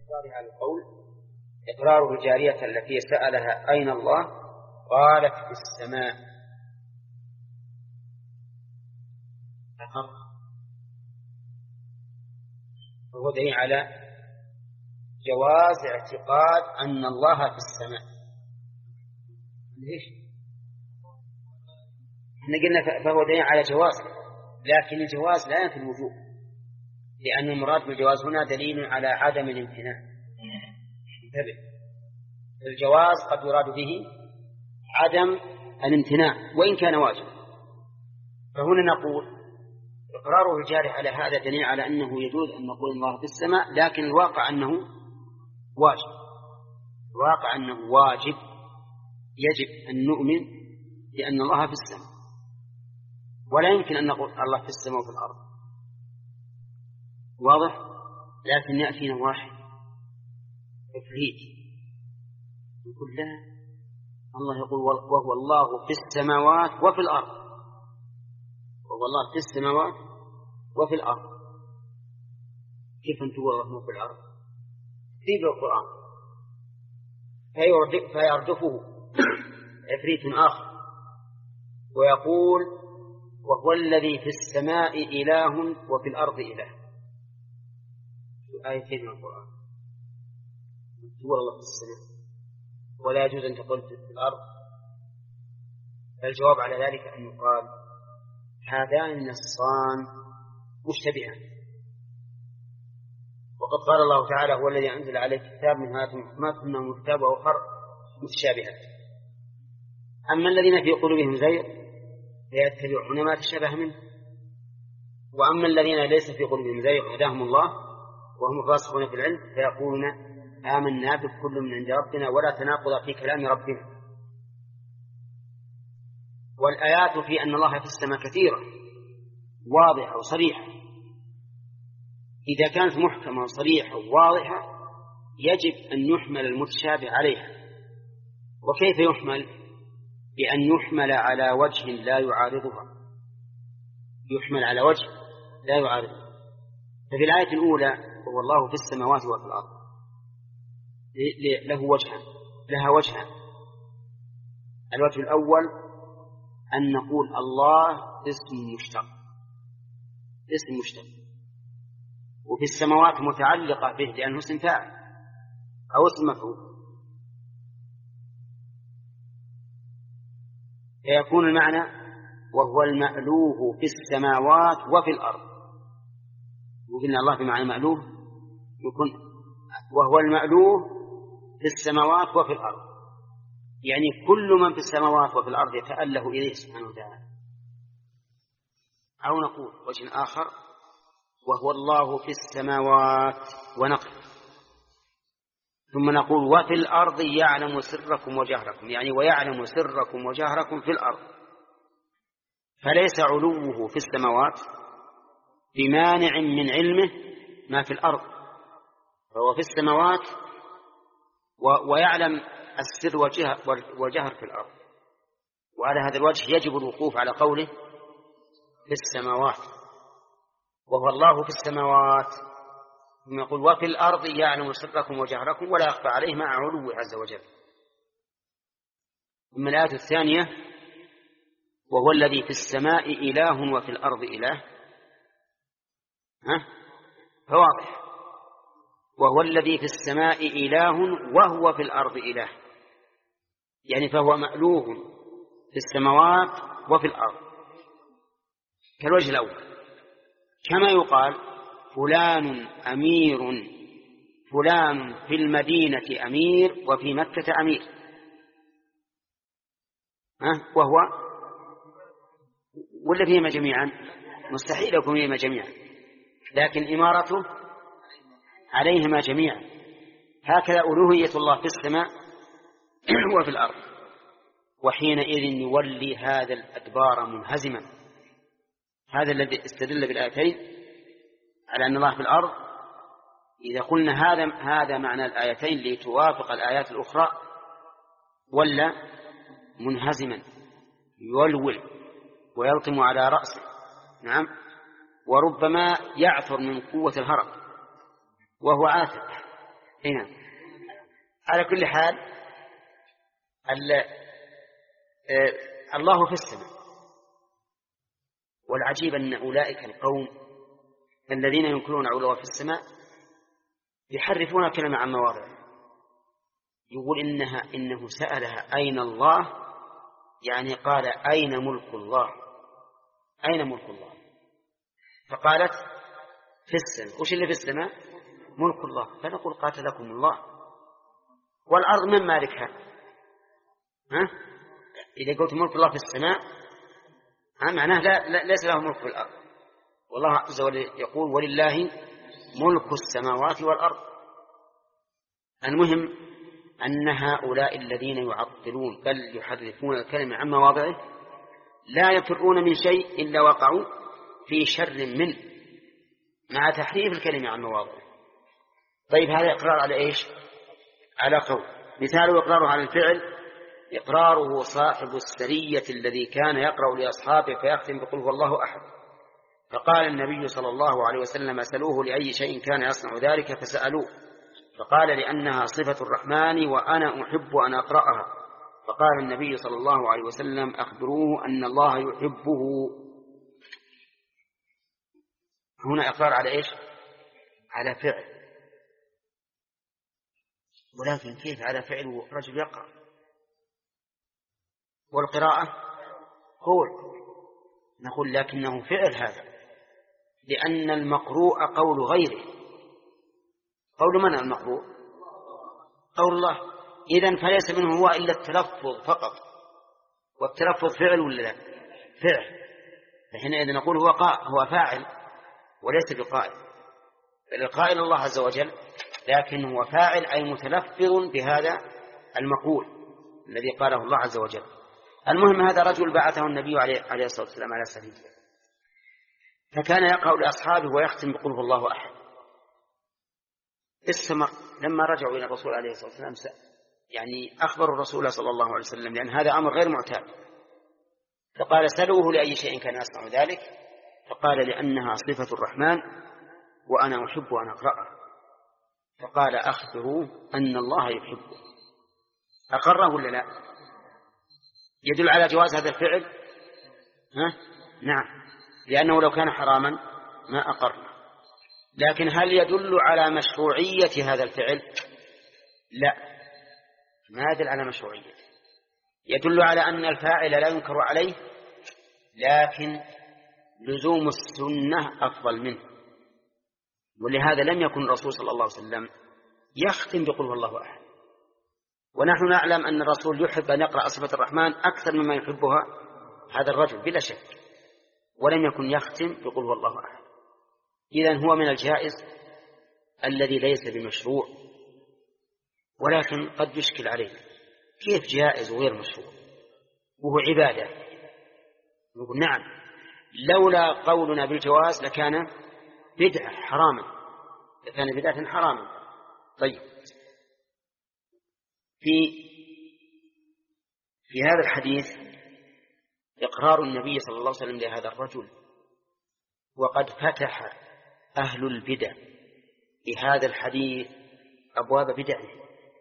على القول إقرار الجارية التي سألها أين الله قالت في السماء، فهو دليل على جواز اعتقاد أن الله في السماء. ليش؟ احنا قلنا فهو دليل على جواز، لكن الجواز لا ينفي الوجوب، لأن المراد بالجواز هنا دليل على عدم الامتناع. انتبه، الجواز قد يراد به عدم الامتناع وإن كان واجب. فهنا نقول إقراره الجارح على هذا دليل على أنه يجوز أن نقول الله في السماء، لكن الواقع أنه واجب. الواقع أنه واجب، يجب أن نؤمن بأن الله في السماء، ولا يمكن أن نقول الله في السماء وفي الأرض. واضح؟ لكن يأتينا واحد إفريت يقول لا، الله يقول وهو الله في السماوات وفي الأرض، وهو الله في السماوات وفي الأرض. كيف أن تقول الله في الأرض؟ في القرآن. فيردفه عفريت آخر ويقول وهو الذي في السماء إله وفي الأرض إله. آيتين من القرآن تقول الله في السماء ولا يجوز أن تقول في الأرض. الجواب على ذلك أن يقال هذان النصان مشتبهان، وقد قال الله تعالى هو الذي أنزل عليك كتاب من آيات محكمات ثم كتاب وآخر متشابهات. أما الذين في قلوبهم زيغ فيتبعون ما تشابه منه، وأما الذين ليس في قلوبهم زيغ هداهم الله وهم الراسخون في العلم فيقولون آمنا بكل من عند ربنا ولا تناقض في كلام ربنا. والآيات في أن الله في السماء كثيرة واضحة وصريحة. إذا كانت محكمة وصريحة وواضحة يجب أن يحمل المتشابه عليها. وكيف يحمل؟ بأن يحمل على وجه لا يعارضها، يحمل على وجه لا يعارضها. ففي الآية الأولى هو الله في السماوات وفي الأرض لها وجهان. الوجه الأول أن نقول الله اسم مشتق، وفي السماوات متعلقة به لأنه اسم فاعل أو اسم مفعول، فيكون المعنى وهو المألوه في السماوات وفي الأرض. وقلنا الله بمعنى مألوه يكون وهو المألوه في السماوات وفي الأرض، يعني كل من في السماوات وفي الأرض يتأله إليه سبحانه وتعالى. أو نقول وجه آخر وهو الله في السماوات ونقف، ثم نقول وفي الأرض يعلم سركم وجهركم، يعني ويعلم سركم وجهركم في الأرض. فليس علوه في السماوات بمانع من علمه ما في الأرض، فهو في السماوات ويعلم السر والجهر في الأرض. وعلى هذا الوجه يجب الوقوف على قوله في السماوات، وهو الله في السماوات، ثم يقول وفي الأرض يعلم سركم وجهركم ولا يخفى عليه مع علوه عز وجل. ثم الآية الثانية وهو الذي في السماء إله وفي الأرض إله، فواضح وهو الذي في السماء إله وهو في الأرض إله، يعني فهو مألوه في السماوات وفي الأرض كالوجه الأول. كما يقال فلان أمير، فلان في المدينة أمير وفي مكة أمير، وهو ولا فيهما جميعا؟ مستحيل يكون فيهما جميعا، لكن إمارته عليهما جميعا. هكذا ألوهية الله في السماء وفي الأرض. وحينئذ يولي هذا الأدبار منهزما. هذا الذي استدل بالآيتين على أن الله في الأرض. إذا قلنا هذا معنى الآيتين لتوافق الآيات الأخرى ولا منهزما يولول ويلطم على رأسه، نعم، وربما يعثر من قوة الهرم وهو عاثر. هنا. على كل حال الله في السماء، والعجيب أن أولئك القوم الذين ينكرون علوا في السماء يحرفون الكلمة عن مواضعه. يقول إنه سألها أين الله، يعني قال أين ملك الله، أين ملك الله، فقالت في السماء. وش اللي في السماء؟ ملك الله. فنقول قاتلكم الله. والأرض من مالكها؟ إذا قلت ملك الله في السماء معناه ليس له ملك في الأرض. والله عز وجل يقول ولله ملك السماوات والأرض. المهم أن هؤلاء الذين يعطلون بل يحرفون الكلمة عن مواضعه لا يفرون من شيء إلا وقعوا في شر منه مع تحريف الكلمة عن مواضعه. طيب هذا إقرار على إيش؟ على قول. مثاله إقراره على الفعل إقراره صاحب السرية الذي كان يقرأ لأصحابه فيختم بقل هو الله أحد، فقال النبي صلى الله عليه وسلم سألوه لأي شيء كان يصنع ذلك فسألوه، فقال لأنها صفة الرحمن وأنا أحب أن أقرأها، فقال النبي صلى الله عليه وسلم أخبروه أن الله يحبه. هنا إقرار على إيش؟ على فعل. ولكن كيف على فعل رجل يقرأ؟ والقراءة قول. نقول لكنه فعل هذا، لأن المقروء قول غيره. قول من المقروء؟ قول الله. إذن فليس منه هو إلا التلفظ فقط، والتلفظ فعل ولا لا؟ فعل. فحينئذ نقول هو فاعل وليس بقائل، بل القائل الله عز وجل، لكن هو فاعل أي متلفظ بهذا المقول الذي قاله الله عز وجل. المهم هذا رجل بعثه النبي عليه الصلاة والسلام على سرية، فكان يقرأ لأصحابه ويختم بقل هو الله أحد. استمر. لما رجعوا إلى الرسول عليه الصلاة والسلام يعني أخبروا الرسول صلى الله عليه وسلم، لأن هذا أمر غير معتاد، فقال سألوه لأي شيء كان يصنع ذلك، فقال لأنها صفة الرحمن وأنا أحب أن أقرأها، فقال أخبروا أن الله يحبه. أقره ولا لا؟ يدل على جواز هذا الفعل. نعم، لأنه لو كان حراما ما أقر. لكن هل يدل على مشروعية هذا الفعل؟ لا، ما يدل على مشروعية. يدل على أن الفاعل لا ينكر عليه، لكن لزوم السنة أفضل منه. ولهذا لم يكن الرسول صلى الله عليه وسلم يختم بقل هو الله أحد، ونحن نعلم أن الرسول يحب أن يقرأ صفة الرحمن أكثر مما يحبها هذا الرجل بلا شك، ولم يكن يختم بقل هو الله أحد. إذن هو من الجائز الذي ليس بمشروع. ولكن قد يشكل عليه كيف جائز وغير مشروع وهو عبادة؟ نقول نعم، لولا قولنا بالجواز لكان بدعة حراما، لكان بدعة حراما. طيب في هذا الحديث إقرار النبي صلى الله عليه وسلم لهذا الرجل، وقد فتح أهل البدع بهذا الحديث أبواب بدعه،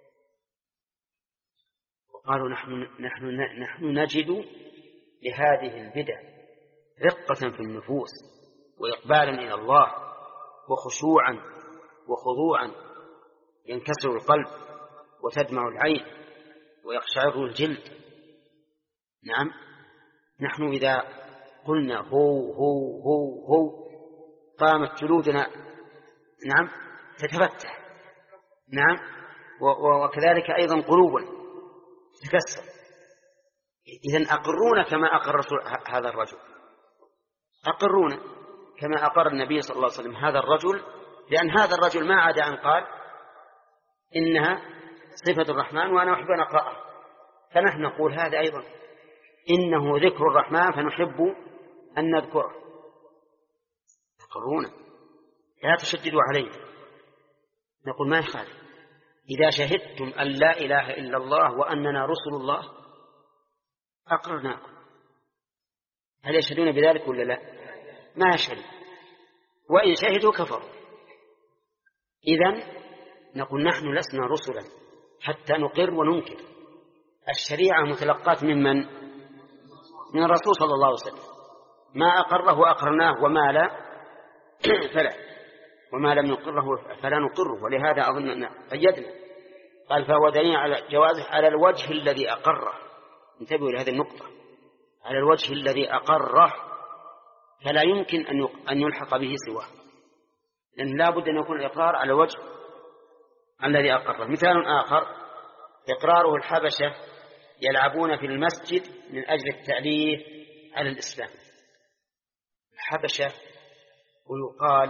وقالوا نحن نجد لهذه البدع رقة في النفوس وإقبالا إلى الله وخشوعا وخضوعا، ينكسر القلب وتدمع العين ويقشعر الجلد. نعم، نحن إذا قلنا هو هو هو هو قامت جلودنا نعم تتفتح، نعم، وكذلك أيضا قلوبنا تكسر. إذن أقرونا كما أقر هذا الرجل، أقرونا كما أقر النبي صلى الله عليه وسلم هذا الرجل، لأن هذا الرجل ما عدا أن قال إنها صفة الرحمن وأنا أحب أن أقرأها، فنحن نقول هذا أيضا إنه ذكر الرحمن فنحب أن نذكره. أقرونا لا تشددوا علينا. نقول ما يخالف، إذا شهدتم أن لا إله إلا الله وأننا رسل الله أقررناكم. هل يشهدون بذلك ولا لا؟ ما يشهد، وإن شهدوا كفروا. إذن نقول نحن لسنا رسلا حتى نقر وننكر. الشريعة متلقاة من الرسول صلى الله عليه وسلم، ما أقره أقرناه وما لا فلا، وما لم نقره فلا نقره. ولهذا أظن أن قيدنا، قال فهو دليل على جوازه على الوجه الذي أقره. انتبهوا لهذه النقطة، على الوجه الذي أقره، فلا يمكن أن يلحق به سواه، لأن لا بد أن يكون الإقرار على الوجه الذي أقره. مثال آخر إقراره الحبشة يلعبون في المسجد من أجل التأليف على الإسلام. الحبشة، ويقال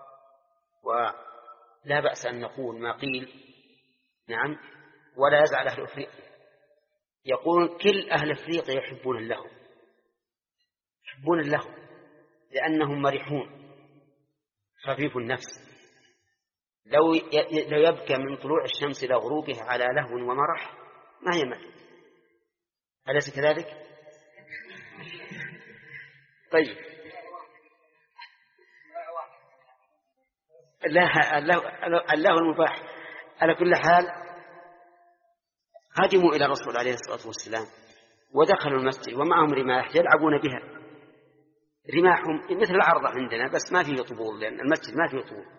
ولا بأس أن نقول ما قيل، نعم، ولا يزعل أهل أفريقيا، يقول كل أهل أفريقيا يحبون اللهو، يحبون اللهو لأنهم مرحون خفيف النفس. لو يبكى من طلوع الشمس إلى غروبها على لهو ومرح ما يمل، أليس كذلك؟ طيب، اللهو المباح. على كل حال هاجموا إلى الرسول عليه الصلاة والسلام ودخلوا المسجد ومعهم رماح يلعبون بها، رماحهم مثل العرضة عندنا بس ما فيه طبول، لأن المسجد ما فيه طبول،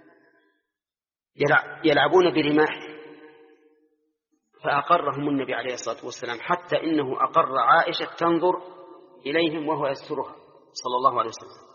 يلعبون برماح. فأقرهم النبي عليه الصلاة والسلام، حتى إنه أقر عائشة تنظر إليهم وهو يسترها صلى الله عليه وسلم.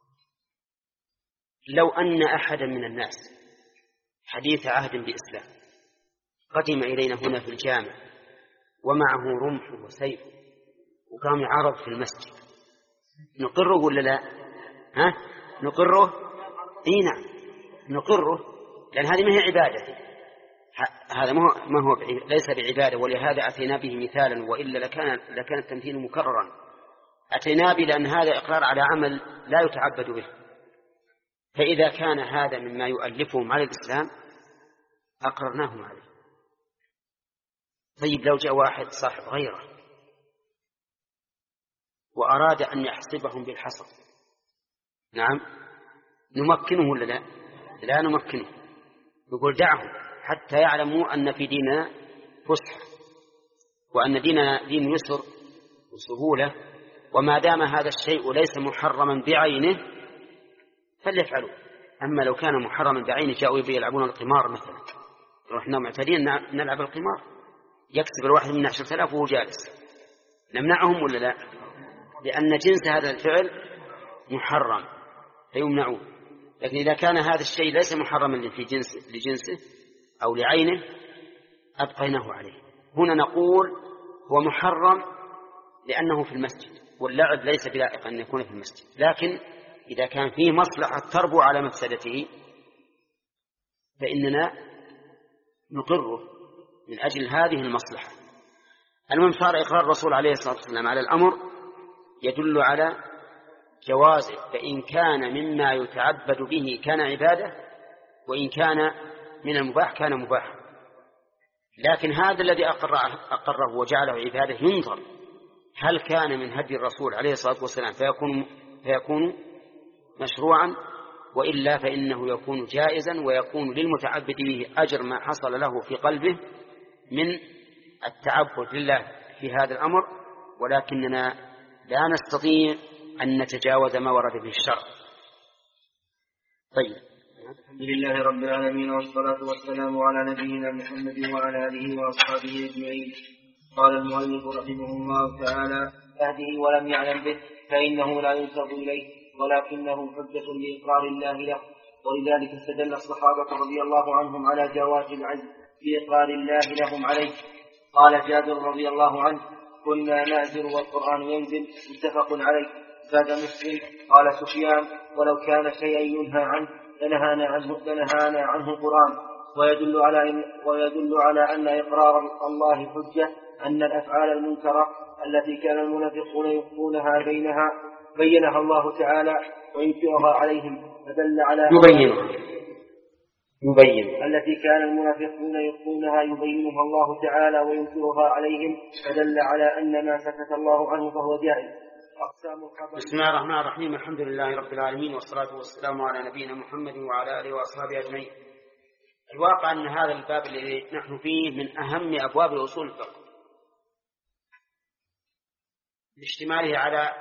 لو أن أحدا من الناس حديث عهد بإسلام قدم إلينا هنا في الجامع ومعه رمح وسيف وقام يعرض في المسجد، نقره ولا لا؟ نقره؟ إيه نعم نقره، لأن هذه ما هي عبادة، هذا ما هو ليس بعبادة. ولهذا أتينا به مثالا، وإلا لكان التمثيل مكررا. أتينا به لأن هذا إقرار على عمل لا يتعبد به، فإذا كان هذا مما يؤلفهم على الإسلام أقررناهم عليه. طيب لو جاء واحد صاحب غيره وأراد أن يحسبهم بالحصر، نعم نمكنه ولا لا؟ لا نمكنه، نقول دعهم حتى يعلموا أن في ديننا فسحة، وأن ديننا دين يسر وسهولة، وما دام هذا الشيء ليس محرما بعينه فليفعلوا. أما لو كان محرما بعينه جاءوا يلعبون القمار مثلا، رحنا معتدين نلعب القمار، يكسب الواحد منا 10,000 وهو جالس، نمنعهم ولا لا؟ لأن جنس هذا الفعل محرم فيمنعون. لكن إذا كان هذا الشيء ليس محرما لجنسه أو لعينه أبقيناه عليه. هنا نقول هو محرم لأنه في المسجد، واللعب ليس بلائق أن يكون في المسجد، لكن إذا كان فيه مصلحة تربو على مفسدته فإننا نقره من أجل هذه المصلحة. المهم صار إقرار الرسول عليه الصلاة والسلام على الأمر يدل على جوازه، فإن كان مما يتعبد به كان عبادة، وإن كان من المباح كان مباحا. لكن هذا الذي أقره وجعله عبادة ينظر هل كان من هدي الرسول عليه الصلاة والسلام فيكون مشروعا، وإلا فإنه يكون جائزا، ويكون للمتعبد به أجر ما حصل له في قلبه من التعبد لله في هذا الأمر، ولكننا لا نستطيع أن نتجاوز ما ورد به الشرع. طيب، الحمد لله رب العالمين، والصلاة والسلام على نبينا محمد وعلى آله وأصحابه أجمعين. قال المؤلف رحمه الله تعالى: أهده ولم يعلم به فإنه لا ينسب إليه، ولكنه حجة لإقرار الله له. ولذلك استدل الصحابة رضي الله عنهم على جواز العجز بإقرار الله لهم عليه. قال جابر رضي الله عنه: كنا نأزر والقرآن ينزل، متفق عليه. زاد مسلم. قال سفيان: ولو كان شيئا ينهى عنه لنهانا عنه القرآن. ويدل على أن إقرار الله حجة أن الأفعال المنكرة التي كان المنافقون يخفونها بينها الله تعالى وينكرها عليهم، فدل على يبين التي كان المنافقون يخفونها يبينها الله تعالى وينكرها عليهم، فدل على أن ما سكت الله عنه فهو جائز. بسم الله الرحمن الرحيم. الحمد لله رب العالمين، والصلاة والسلام على نبينا محمد وعلى آله وأصحابه أجمعين. الواقع أن هذا الباب الذي نحن فيه من أهم أبواب أصول الفقه لاشتماله على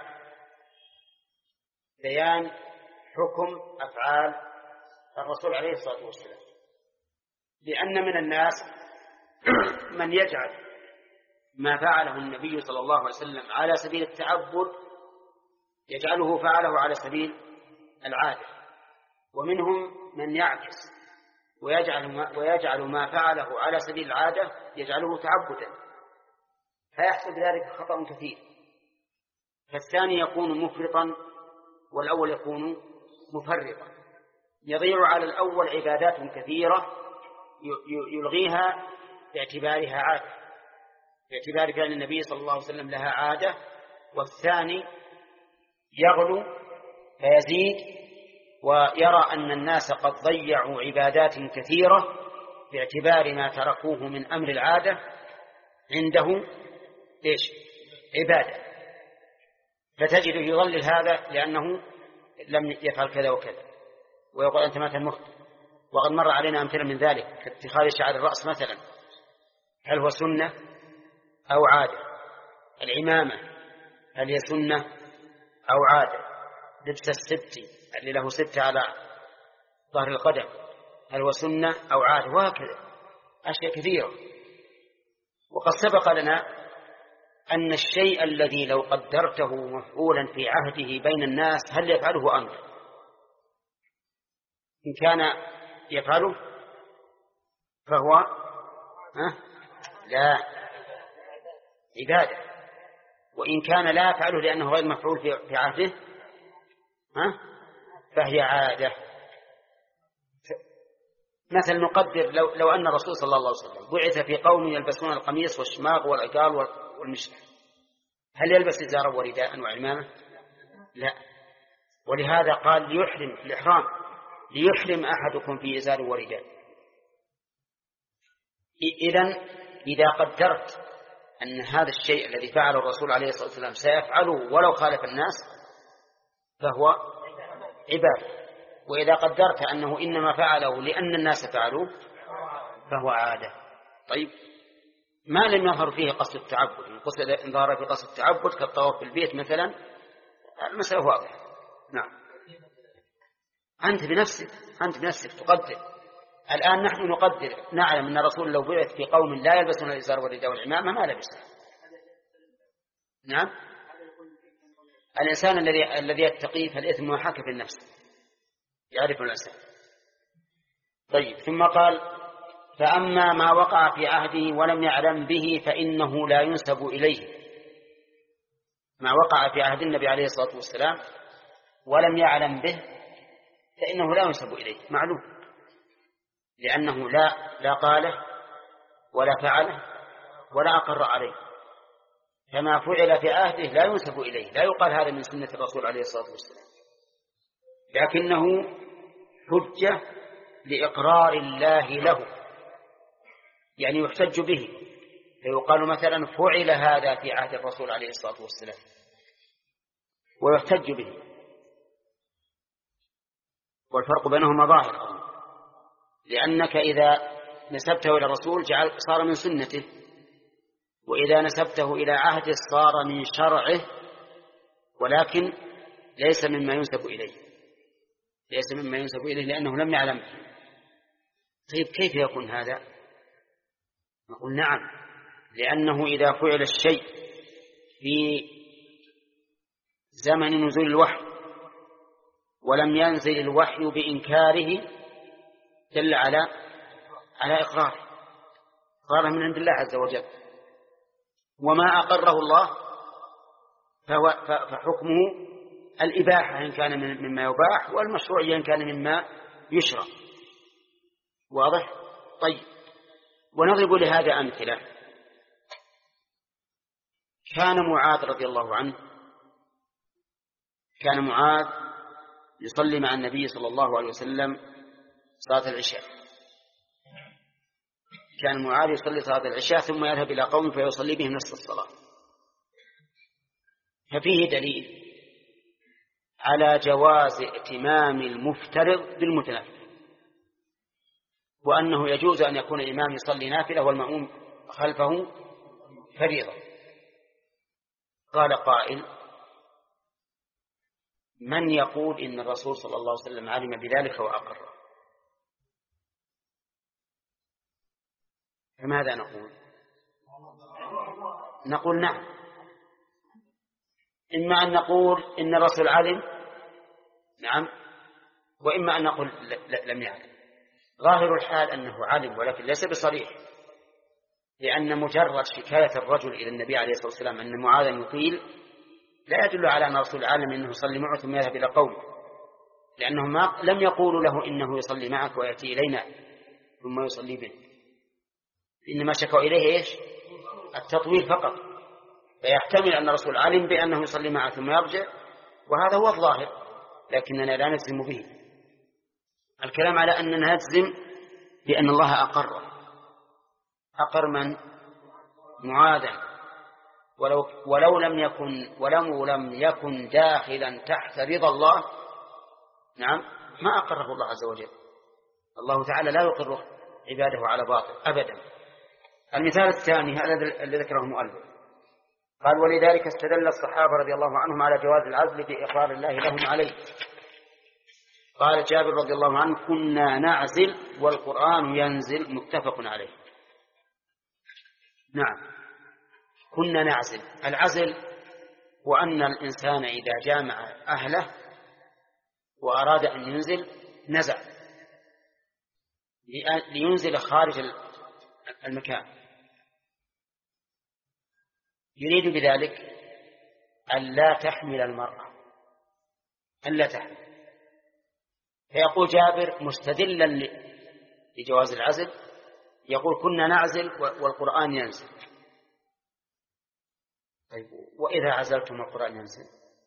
بيان حكم أفعال الرسول عليه الصلاة والسلام، لأن من الناس من يجعل ما فعله النبي صلى الله عليه وسلم على سبيل التعبد يجعله فعله على سبيل العادة، ومنهم من يعكس ويجعل ما فعله على سبيل العادة يجعله تعبدا، فيحصل ذلك خطأ كثير، فالثاني يكون مفرطا والأول يكون مفرطا، يضيع على الأول عبادات كثيرة يلغيها باعتبارها عادة، باعتبار كان النبي صلى الله عليه وسلم لها عادة، والثاني يغلو فيزيد ويرى أن الناس قد ضيعوا عبادات كثيرة باعتبار ما تركوه من أمر العادة عنده عبادة، فتجده يضلل هذا لأنه لم يفعل كذا وكذا، ويقول أنت مثلا مخطئ. وقد مر علينا أمثلة من ذلك كاتخاذ شعر الرأس مثلا، هل هو سنة أو عادة؟ العمامة هل هي سنة أو عادة؟ لبس الست اللي له 6 على ظهر القدم هل هو سنة أو عادة؟ وهكذا أشياء كثيرة. وقد سبق لنا أن الشيء الذي لو قدرته مفعولا في عهده بين الناس هل يفعله أمر؟ إن كان يفعله فهو لا عبادة، وإن كان لا يفعله لأنه غير مفعول في عهده فهي عادة. مثل نقدر لو أن الرسول صلى الله عليه وسلم بعث في قوم يلبسون القميص والشماغ والعقال والمشلح، هل يلبس إزارا ورداء وعمامة؟ لا. ولهذا قال ليحرم في الإحرام ليحرم أحدكم في إزار ورداء. إذا قدرت أن هذا الشيء الذي فعله الرسول عليه الصلاة والسلام سيفعله ولو خالف الناس فهو عبادة، وإذا قدرت أنه إنما فعله لأن الناس فعلوه فهو عادة. طيب، ما لم يظهر فيه قصد التعبد، إن ظهر في قصد التعبد كالطواف بالبيت مثلا المسألة واضحة. نعم، أنت بنفسك تقدر. الآن نحن نقدر نعلم أن الرسول لو بعث في قوم لا يلبسون الإزار والرداء والعمامة ما لبسه. نعم، الإنسان الذي يتقي فالإثم محاك في النفس، يعرف الإنسان. طيب، ثم قال فأما ما وقع في عهده ولم يعلم به فإنه لا ينسب إليه. ما وقع في عهد النبي عليه الصلاة والسلام ولم يعلم به فإنه لا ينسب إليه، معلوم، لأنه لا قاله ولا فعله ولا أقر عليه، فما فعل في عهده لا ينسب إليه، لا يقال هذا من سنة الرسول عليه الصلاة والسلام، لكنه حجة لإقرار الله له، يعني يحتج به، فيقال مثلا فعل هذا في عهد الرسول عليه الصلاة والسلام ويحتج به، والفرق بينهما ظاهر، لأنك إذا نسبته إلى الرسول صار من سنته، وإذا نسبته إلى عهده صار من شرعه، ولكن ليس مما ينسب إليه لأنه لم يعلم. طيب، كيف يكون هذا؟ نقول نعم، لأنه إذا فعل الشيء في زمن نزول الوحي ولم ينزل الوحي بإنكاره دل على إقراره من عند الله عز وجل، وما أقره الله فحكمه الإباحة إن كان مما يباح، والمشروعية إن كان مما يشرع. واضح؟ طيب، ونضرب لهذا أمثلة. كان معاذ رضي الله عنه يصلي مع النبي صلى الله عليه وسلم صلاة العشاء. كان معاذ يصلي صلاة العشاء ثم يذهب إلى قوم فيصلي بهم نصف الصلاة، ففيه دليل على جواز ائتمام المفترض بالمتنفل. وأنه يجوز أن يكون الإمام يصلي نافلة والمأموم خلفه فريضة. قال قائل: من يقول إن الرسول صلى الله عليه وسلم علم بذلك وأقر؟ فماذا نقول؟ نقول نعم. إما أن نقول إن الرسول علم، نعم، وإما أن نقول لم يعلم. ظاهر الحال أنه علم، ولكن ليس بصريح، لأن مجرد شكاية الرجل إلى النبي عليه الصلاة والسلام أن معاذا يطيل لا يدل على أن الرسول عالم أنه يصلي معه ثم يذهب إلى قومه، لأنهم لم يقولوا له إنه يصلي معك ويأتي إلينا ثم يصلي به، إنما شكوا إليه إيش؟ التطويل فقط. فيحتمل أن الرسول علم بأنه يصلي معه ثم يرجع، وهذا هو الظاهر، لكننا لا نجزم به. الكلام على أننا نجزم بأن الله أقر من؟ معاذا، ولو لم يكن داخلا تحت رضا الله، نعم، ما أقره الله عز وجل. الله تعالى لا يقر عباده على باطل أبدا. المثال الثاني هذا الذي ذكره المؤلف، قال: ولذلك استدل الصحابة رضي الله عنهم على جواز العزل بإقرار الله لهم عليه. قال جابر رضي الله عنه: كنا نعزل والقرآن ينزل، متفق عليه. نعم، كنا نعزل. العزل هو أن الإنسان إذا جامع أهله وأراد أن ينزل نزل، لينزل خارج المكان، يريد بذلك أن لا تحمل المرأة، أن لا تحمل. فيقول جابر مستدلا لجواز العزل، يقول: كنا نعزل والقرآن ينزل. طيب، وإذا عزلتم القرآن ينزل؟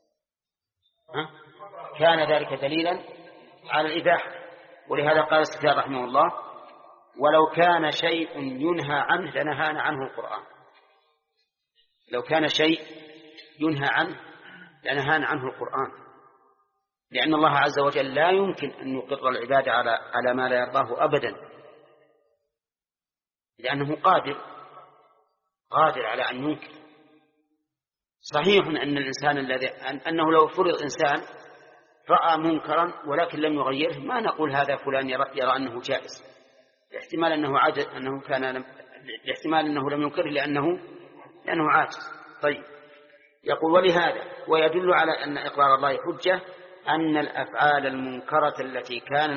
كان ذلك دليلا على الإباحة. ولهذا قال السفيان رحمه الله: ولو كان شيء ينهى عنه لنهانا عنه القرآن. لو كان شيء ينهى عنه لنهانا عنه القرآن، لأن الله عز وجل لا يمكن أن يقر العباد على ما لا يرضاه أبدا، لأنه قادر على أن ينكر. صحيح أن الإنسان أنه لو فرض إنسان رأى منكرا ولكن لم يغيره، ما نقول هذا فلان يرى أنه جائز، الاحتمال أنه لم ينكره لأنه عاجز. طيب، يقول: ولهذا ويدل على أن إقرار الله حجة أن الأفعال المنكرة التي كان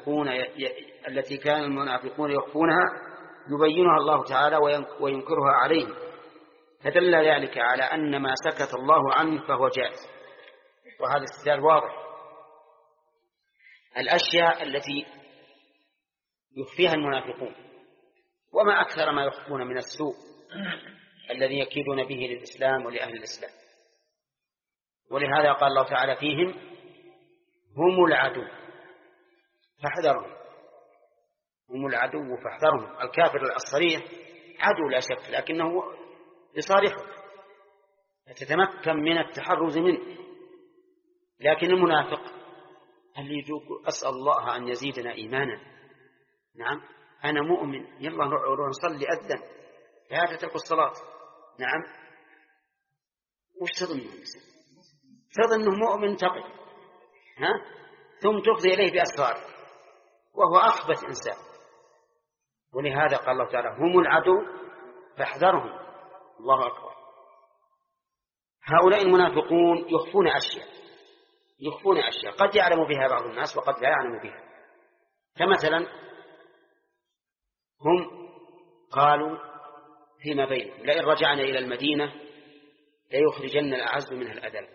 المنافقون يخفونها يبينها الله تعالى وينكرها عليهم، فدل ذلك على أن ما سكت الله عنه فهو جائز. وهذا استدلال واضح. الأشياء التي يخفيها المنافقون، وما أكثر ما يخفون من السوء الذي يكيدون به للإسلام ولأهل الإسلام. ولهذا قال الله تعالى فيهم: هم العدو فاحذرهم. هم العدو فاحذرهم. الكافر الصريح عدو لا شك، لكنه يصارحه فتتمكن من التحرز منه. لكن المنافق اللي يجوك: أسأل الله أن يزيدنا إيمانا، نعم، أنا مؤمن، يلا نروح نصلي، أذن، لا تترك الصلاة، نعم. وش تظن؟ تظنه مؤمن تقي، ثم تفضي إليه بأسرار وهو أخبث إنسان. ولهذا قال الله تعالى: هم العدو فاحذرهم. الله أكبر. هؤلاء المنافقون يخفون أشياء قد يعلم بها بعض الناس وقد لا يعلم بها. فمثلا هم قالوا فيما بينهم: لئن رجعنا إلى المدينة ليخرجن الأعز منها الأذل.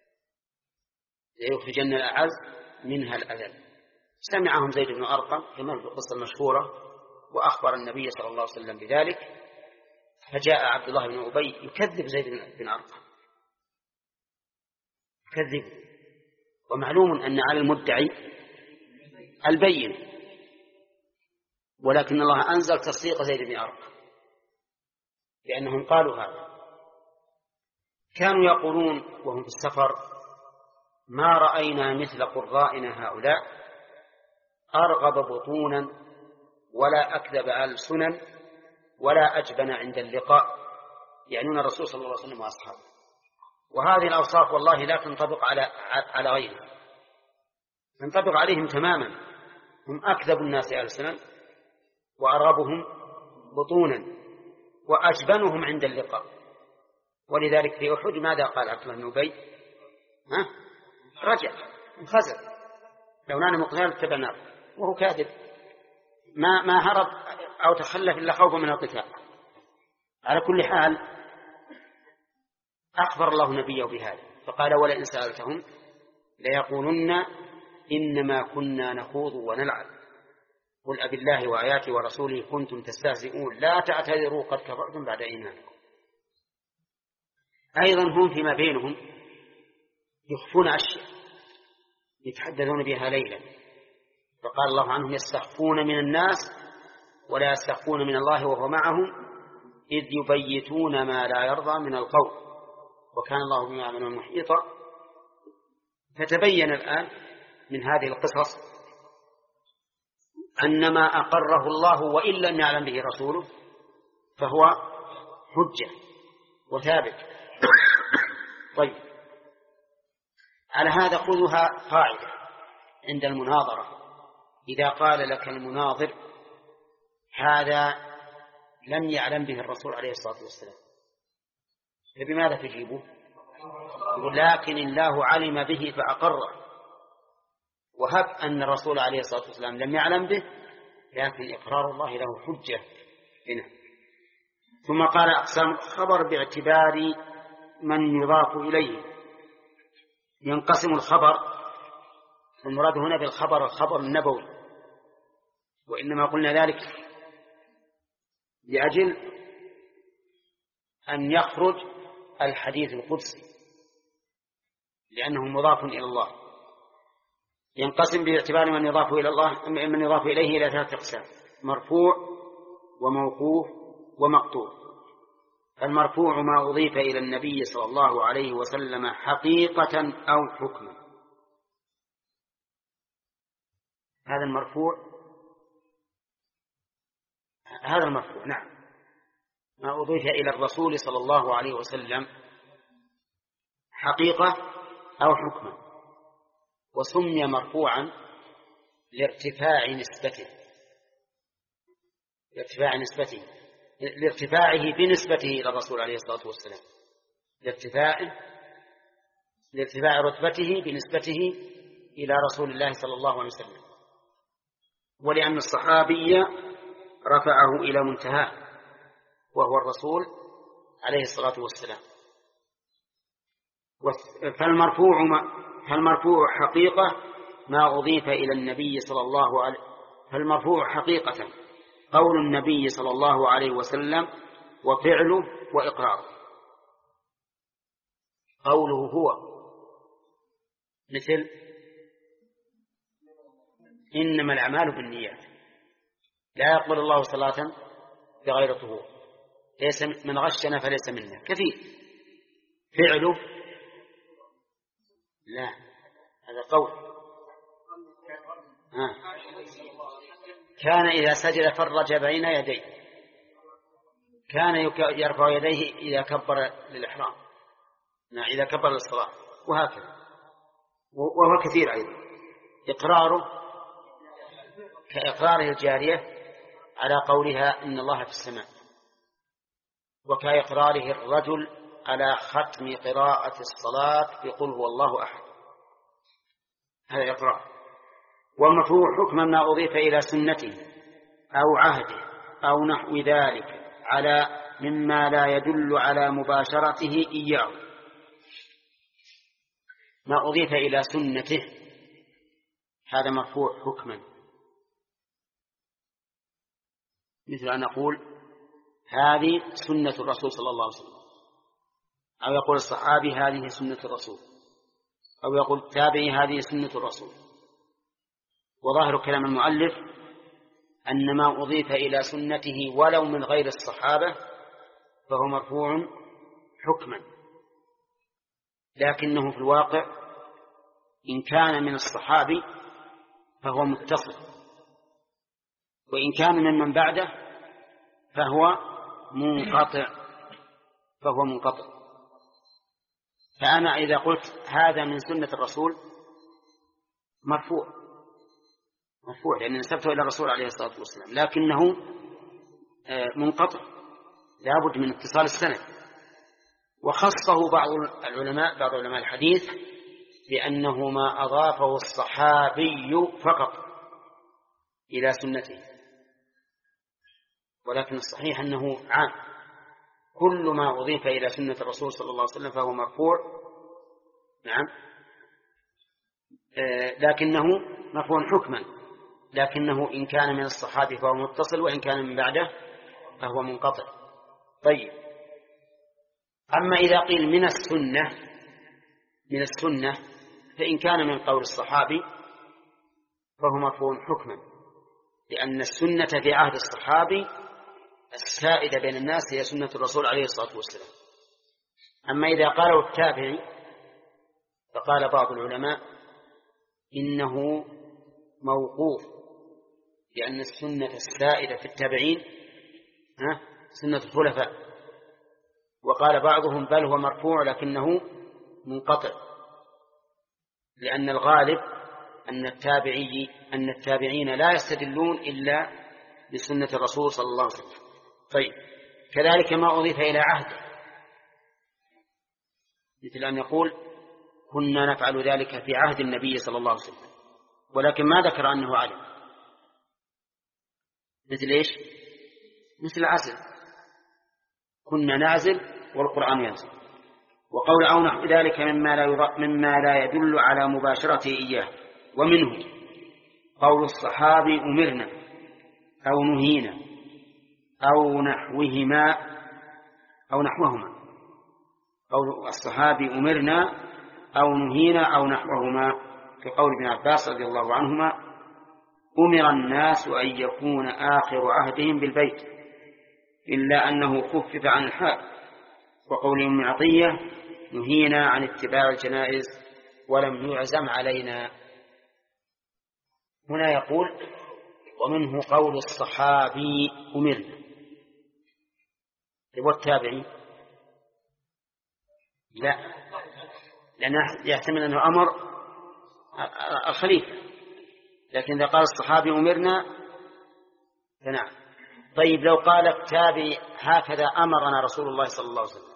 ليخرجن الأعز منها الأذل. سمعهم زيد بن أرقم كما في القصة المشهورة، وأخبر النبي صلى الله عليه وسلم بذلك، فجاء عبد الله بن أبي يكذب زيد بن أرقم، يكذب. ومعلوم أن على المدعي البين، ولكن الله أنزل تصديق زيد بن أرقم لأنهم قالوا هذا. كانوا يقولون وهم في السفر: ما رأينا مثل قرائنا هؤلاء أرغب بطونا ولا أكذب ألسنا ولا أجبن عند اللقاء، يعنون الرسول صلى الله عليه وسلم وأصحابه. وهذه الأوصاف والله لا تنطبق على غيرهم، تنطبق عليهم تماما. هم أكذب الناس ألسنا وأرغبهم بطونا وأجبنهم عند اللقاء. ولذلك في أحد ماذا قال عبد الله بن أبي؟ رجع انخزل، لو نال مقتال اتبعناه، وهو كاذب، ما هرب أو تخلف إلا خوفا من القتال. على كل حال أخبر الله نبيه بهذا فقال: ولئن سألتهم ليقولن إنما كنا نخوض ونلعب قل أبالله وآياته ورسوله كنتم تستهزئون لا تعتذروا قد كفرتم بعد إيمانكم. أيضا هم فيما بينهم يخفون أشياء يتحدثون بها ليلا، فقال الله عنهم: يستخفون من الناس ولا يستخفون من الله وهو معهم إذ يبيتون ما لا يرضى من القول وكان الله بما يعملون محيطا. فتبين الآن من هذه القصص أن ما أقره الله وإن لم يعلم به رسوله فهو حجة وثابت. طيب، على هذا خذها قاعدة عند المناظرة: إذا قال لك المناظر هذا لم يعلم به الرسول عليه الصلاة والسلام فبماذا تجيبه؟ لكن الله علم به فأقره. وهب أن الرسول عليه الصلاة والسلام لم يعلم به لكن إقرار الله له حجة هنا. ثم قال: أقسام الخبر باعتبار من يضاف إليه. ينقسم الخبر، والمراد هنا بالخبر الخبر النبوي، وإنما قلنا ذلك لأجل أن يخرج الحديث القدسي لأنه مضاف إلى الله. ينقسم باعتبار من يضاف إلى الله من يضاف إليه إلى 3 أقسام: مرفوع وموقوف ومقطوع. المرفوع ما أضيف إلى النبي صلى الله عليه وسلم حقيقة أو حكما. هذا المرفوع نعم، ما أضيف إلى الرسول صلى الله عليه وسلم حقيقة أو حكما. وسمي مرفوعا لارتفاعه بنسبته إلى الرسول عليه الصلاة والسلام، لارتفاع رتبته بنسبته إلى رسول الله صلى الله عليه وسلم، ولأن الصحابي رفعه إلى منتهى وهو الرسول عليه الصلاة والسلام. فالمرفوع حقيقة ما أضيف إلى النبي صلى الله عليه وسلم. فالمرفوع حقيقة قول النبي صلى الله عليه وسلم وفعله وإقراره. قوله هو مثل إنما الأعمال بالنيات، لا يقبل الله صلاة بغير طهور، ليس من غشنا فليس منا، كثير. فعله لا، هذا قول. كان إذا سجد فرج بين يديه، كان يرفع يديه إذا كبر للإحرام، إذا كبر للصلاة، وهكذا. وهو كثير أيضا. إقراره كإقراره الجارية على قولها إن الله في السماء، وكإقراره الرجل على ختم قراءة الصلاة بقل هو الله أحد، هذا إقرار. والمرفوع حكما ما أضيف إلى سنته أو عهده أو نحو ذلك على مما لا يدل على مباشرته إياه. ما أضيف إلى سنته هذا مرفوع حكما، مثل أن نقول هذه سنة الرسول صلى الله عليه وسلم، أو يقول الصحابي هذه سنة الرسول، أو يقول التابعي هذه سنة الرسول. وظاهر كلام المؤلف أن ما أضيف إلى سنته ولو من غير الصحابة فهو مرفوع حكما، لكنه في الواقع إن كان من الصحابي فهو متصل، وإن كان ممن بعده فهو منقطع. فأنا إذا قلت هذا من سنة الرسول مرفوع لأن نسبته إلى الرسول عليه الصلاة والسلام، لكنه منقطع لا بد من اتصال السند. وخصه بعض علماء الحديث بأنه ما أضافه الصحابي فقط إلى سنته، ولكن الصحيح أنه عام، كل ما أضيف إلى سنة الرسول صلى الله عليه وسلم فهو مرفوع. نعم، لكنه مرفوع حكما، لكنه إن كان من الصحابي فهو متصل، وإن كان من بعده فهو منقطع. طيب، أما إذا قيل من السنة فإن كان من قول الصحابي فهو مرفوع حكما، لأن السنة في عهد الصحابي السائدة بين الناس هي سنة الرسول عليه الصلاة والسلام. أما إذا قاله التابعي فقال بعض العلماء إنه موقوف، لأن السنة السائدة في التابعين سنة الخلفاء. وقال بعضهم بل هو مرفوع لكنه منقطع، لأن الغالب أن التابعين لا يستدلون إلا بسنة الرسول صلى الله عليه وسلم. طيب، كذلك ما أضيف إلى عهده، مثل أن يقول كنا نفعل ذلك في عهد النبي صلى الله عليه وسلم، ولكن ما ذكر أنه علم، مثل إيش؟ مثل العزل، كنا نعزل والقرآن ينزل. وقول أو نحو ذلك مما لا يدل على مباشرته إياه. ومنه قول الصحابي أمرنا أو نهينا أو نحوهما. قول الصحابي أمرنا أو نهينا أو نحوهما، كقول ابن عباس رضي الله عنهما أمر الناس أن يكون آخر عهدهم بالبيت إلا أنه خفف عن الحال. وقول ابن عطية نهينا عن اتباع الجنائز ولم يعزم علينا. هنا يقول ومنه قول الصحابي أمرنا، والتابعي لا، لأنه يحتمل أنه أمر الخليفة، لكن إذا قال الصحابي أمرنا فنعم. طيب، لو قال التابعي هكذا أمرنا رسول الله صلى الله عليه وسلم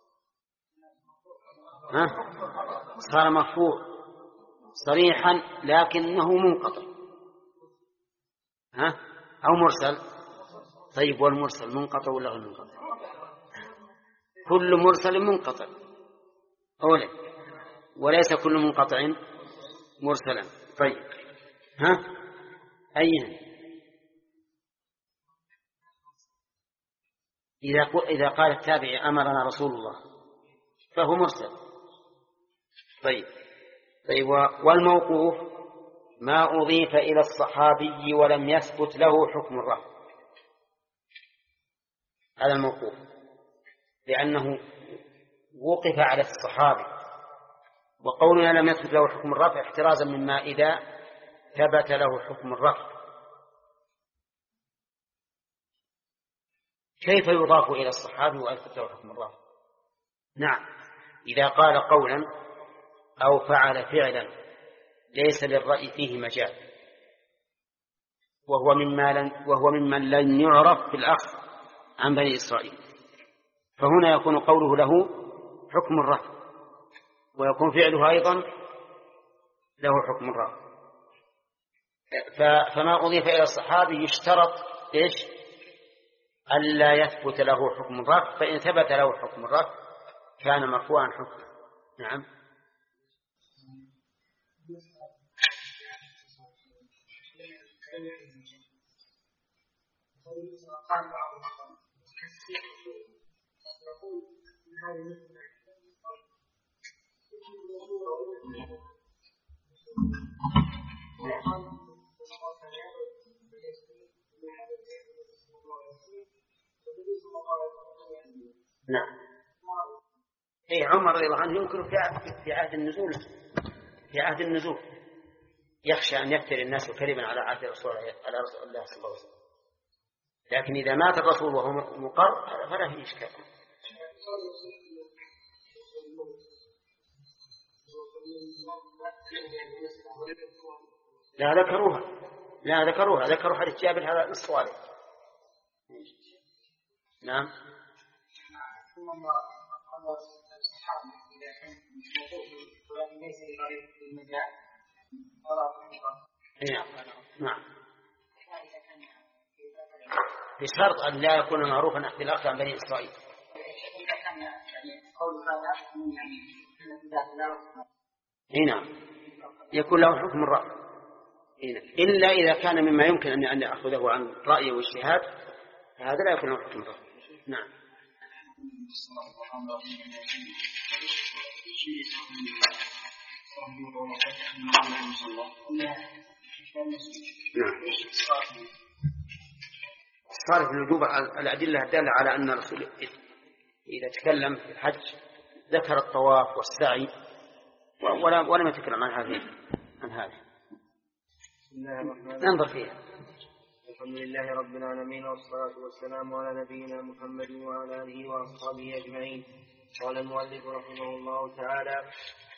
صار مرفوع صريحا لكنه منقطع أو مرسل. طيب، والمرسل منقطع ولا غير منقطع؟ كل مرسل منقطع أولا، وليس كل منقطع مرسلا. طيب، أين إذا قال التابعي أمرنا رسول الله فهو مرسل. طيب، والموقوف ما أضيف إلى الصحابي ولم يثبت له حكم الرفع، هذا الموقوف، لأنه وقف على الصحابي، وقولنا لم يثبت له حكم الرفع احترازا مما إذا ثبت له حكم الرفع. كيف يضاف إلى الصحابي ويثبت له حكم الرفع؟ نعم، إذا قال قولا أو فعل فعلا ليس للرأي فيه مجال، وهو ممن لن يعرف بالأخذ عن بني إسرائيل، فهنا يكون قوله له حكم الرفع، ويكون فعله أيضا له حكم الرفع. فما أضيف إلى الصحابي يشترط إيش؟ ألا يثبت له حكم الرفع، فإن ثبت له حكم الرفع كان مرفوعا حكما. نعم. نعم. عمر رضي الله عنه ينكر في عهد النزول، يخشى أن يفتري الناس كذبا على عهد رسول الله صلى الله عليه وسلم. لكن إذا مات الرسول وهو مقر فلا فيه إشكال. لا ذكروا حديث جابر هذا الصوالح. نعم. نعم. بشرط أن لا يكون معروفا أحد الأخ عن بني إسرائيل. نعم. يكون له حكم الرأي. إلا إذا كان مما يمكن أن يأخذه عن رأيه واجتهاد فهذا لا يكون له حكم الرأي. نعم. صارت الوجوب الأدلة الدالة على أن الرسول إذا تكلم في الحج ذكر الطواف والسعي ولم يتكلم عن هذه. ننظر فيها. الحمد لله رب العالمين والصلاة والسلام على نبينا محمد وعلى آله وأصحابه أجمعين. قال المؤلف رحمه الله تعالى: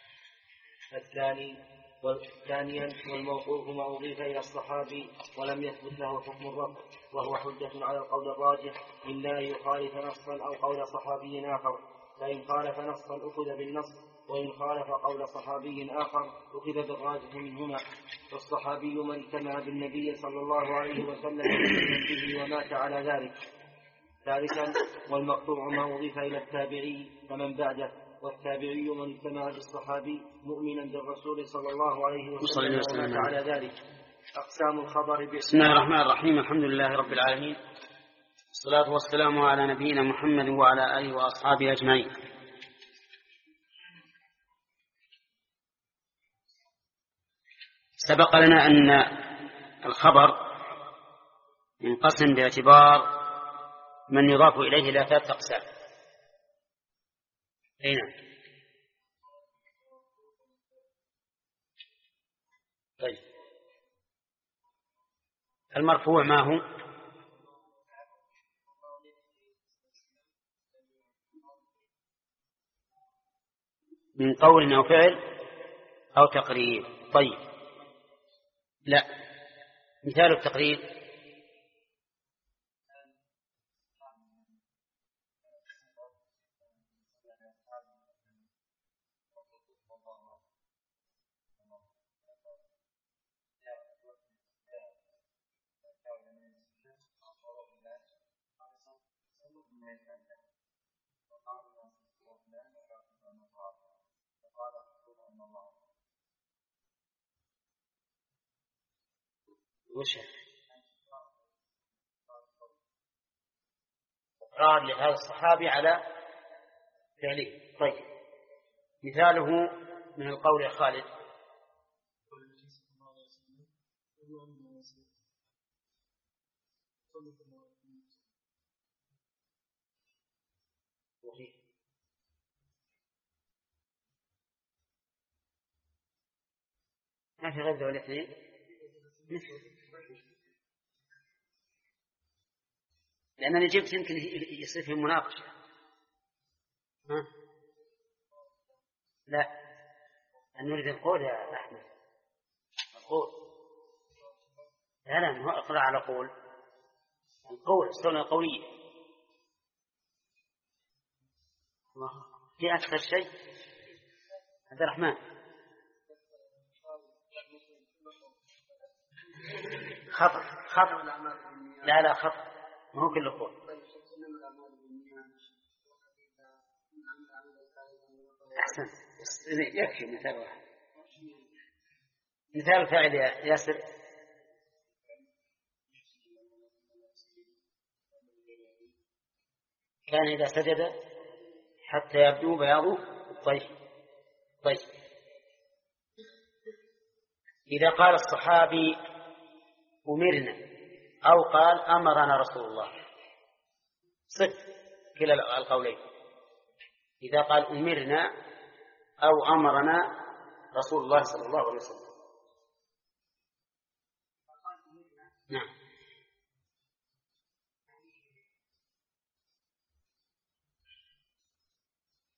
ثانيا والموقوف ما أضيف إلى الصحابي ولم يثبت له حكم الرفع، وهو حجة على القول الراجح إلا أن يخالف نصا أو قول صحابي آخر، فإن خالف نصا أخذ بالنص، وإن خالف قول صحابي آخر أخذ بالراجح منهما. والصحابي من اجتمع بالنبي صلى الله عليه وسلم به ومات على ذلك. ثالثا والمقطوع ما أضيف إلى التابعي فمن بعده، والتابعي من اجتمع بالصحابي مؤمنا بالرسول صلى الله عليه وسلم ومات على ذلك. أقسام الخبر. بسم الله الرحمن الرحيم. الحمد لله رب العالمين، الصلاة والسلام على نبينا محمد وعلى آله وأصحابه أجمعين. سبق لنا أن الخبر ينقسم باعتبار من يضاف إليه إلى 3 أقسام. هنا طيب، المرفوع ما هو؟ من قول أو فعل أو تقرير. طيب، لا، مثال التقرير وش إقرار لهذا الصحابي على فعله. طيب، مثاله من القول يا خالد. ما في غير ذول الاثنين. لأنني جبت يمكن يصير في مناقشة. لا، أن نريد القول يا أحمد. القول لا ما هو إقرار على قول. القول السنة القولية في أكثر شيء. عبد الرحمن خطأ. لا خطأ، ما هو كل قول. أحسن، يكفي مثال واحد. مثال فاعل يا ياسر. كان إذا سجد حتى يبدو بياض الطيف. طيب، إذا قال الصحابي أمرنا أو قال أمرنا رسول الله، صف كلا القولين. إذا قال أمرنا أو أمرنا رسول الله صلى الله عليه وسلم. نعم،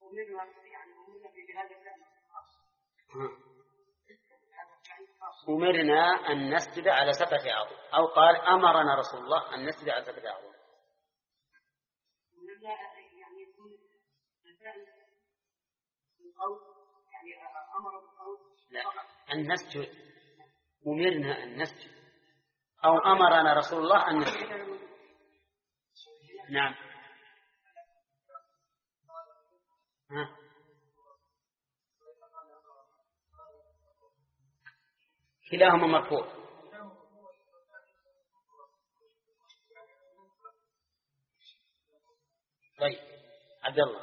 أمرنا أن نسجد على 7 أعظم، أو قال أمرنا رسول الله أن نسجد على 7 أعظم. لا، أن نسجد. أمرنا أن نسجد أو أمرنا رسول الله أن نسجد. نعم. كلاهما مرفوع. طيب عبد الله.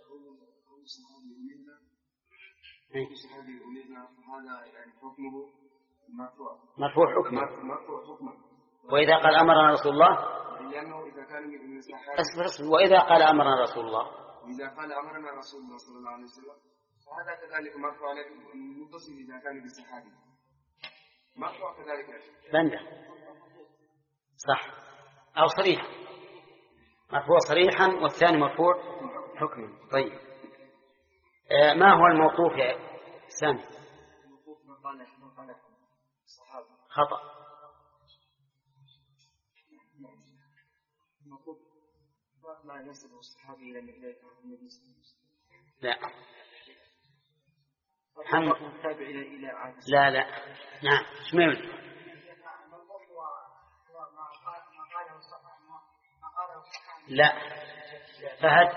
مرفوع حكما. وإذا قال أمرنا رسول الله، وإذا قال أمرنا رسول الله، إذا قال أمرنا رسول الله صلى الله عليه وسلم فهذا كذلك مرفوع متصل إذا كان بالصحابي، مرفوع كذلك بندة صح، أو صريحا، مرفوع صريحا والثاني مرفوع حكما. طيب ما هو الموقوف يا سامي؟ الموقوف ما قال الصحابة خطأ. الموقوف ما ينسب الصحابي إلى النبي صلى الله عليه وسلم. لا لا لا. نعم شميل. لا فهد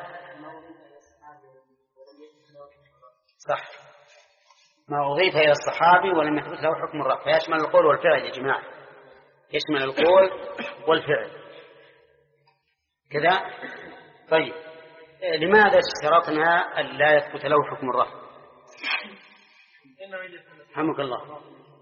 صح، ما أضيف إلى الصحابي ولم يثبت له حكم الرفع، فيشمل القول والفعل يا جماعة، يشمل القول والفعل كذا. طيب لماذا اشترطنا أن لا يثبت له حكم الرفع؟ رحمك الله.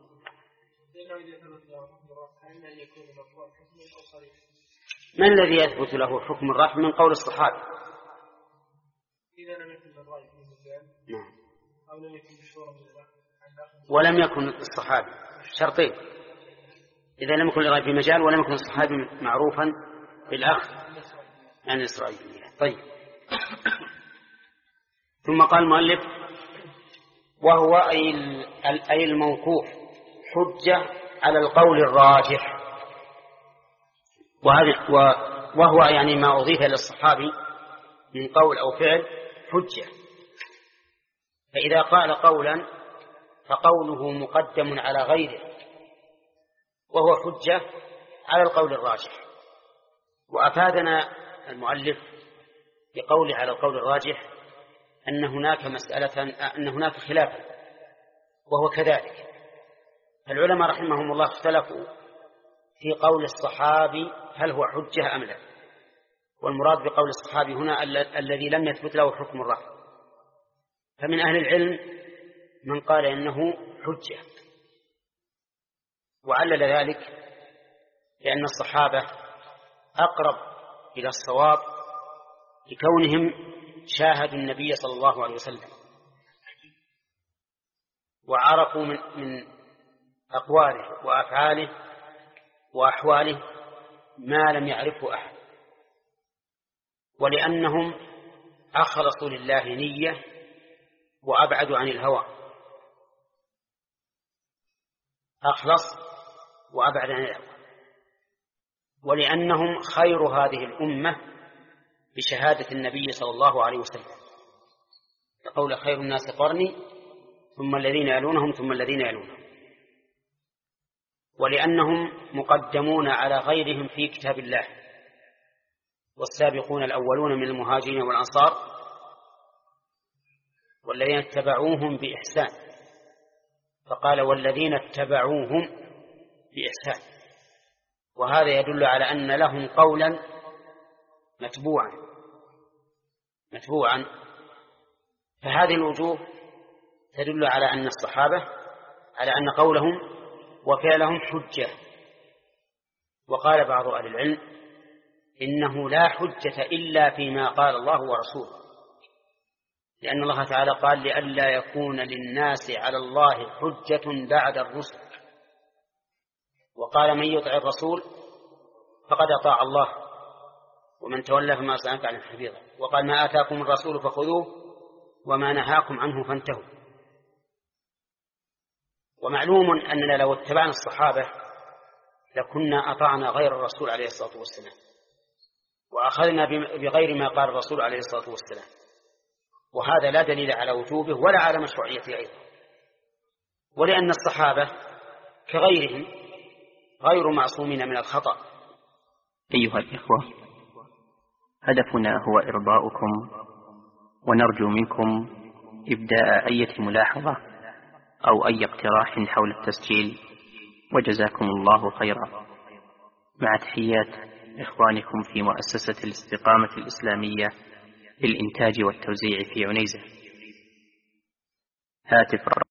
ما الذي يثبت له حكم الرفع من قول الصحابي؟ إذا لم يكن الرأي في المجال أو لم يكن مشهورا ولم يكن الصحابي شرطين، إذا لم يكن الرأي في مجال ولم يكن الصحابي معروفا بالأخذ عن الإسرائيلية. طيب ثم قال المؤلف وهو أي الموقوف حجة على القول الراجح، وهو يعني ما أضيف للصحابي من قول أو فعل حجة. فإذا قال قولا فقوله مقدم على غيره وهو حجة على القول الراجح. وأفادنا المؤلف بقوله على القول الراجح أن هناك خلافا، وهو كذلك. العلماء رحمهم الله اختلفوا في قول الصحابي هل هو حجة أم لا، والمراد بقول الصحابي هنا الذي لم يثبت له حكم الرفع. فمن أهل العلم من قال إنه حجة، وعلل ذلك لأن الصحابة أقرب إلى الصواب لكونهم شاهدوا النبي صلى الله عليه وسلم وعرفوا من أقواله وأفعاله وأحواله ما لم يعرفه أحد، ولأنهم أخلصوا لله نية وأبعدوا عن الهوى، أخلص وأبعد عن الهوى، ولأنهم خير هذه الأمة بشهادة النبي صلى الله عليه وسلم، يقول خير الناس قرني ثم الذين يلونهم ثم الذين يلونهم، ولأنهم مقدمون على غيرهم في كتاب الله، والسابقون الأولون من المهاجرين والأنصار والذين اتبعوهم بإحسان، فقال والذين اتبعوهم بإحسان، وهذا يدل على أن لهم قولا متبوعا. فهذه الوجوه تدل على أن الصحابة على أن قولهم وفعلهم حجة. وقال بعض أهل العلم إنه لا حجة إلا فيما قال الله ورسوله، لأن الله تعالى قال لئلا يكون للناس على الله حجة بعد الرسل، وقال من يطع الرسول فقد أطاع الله ومن تولى فما أرسلناك عليهم حفيظا، وقال ما آتاكم الرسول فخذوه وما نهاكم عنه فانتهوا. ومعلوم أننا لو اتبعنا الصحابة لكنا أطعنا غير الرسول عليه الصلاة والسلام، وأخذنا بغير ما قال الرسول عليه الصلاة والسلام، وهذا لا دليل على وجوبه ولا على مشروعيته أيضا، ولأن الصحابة كغيرهم غير معصومين من الخطأ. أيها الإخوة، هدفنا هو إرضاؤكم، ونرجو منكم إبداء أي ملاحظة أو أي اقتراح حول التسجيل، وجزاكم الله خيرا. مع تحيات إخوانكم في مؤسسة الاستقامة الإسلامية للإنتاج والتوزيع في عنيزة. هاتف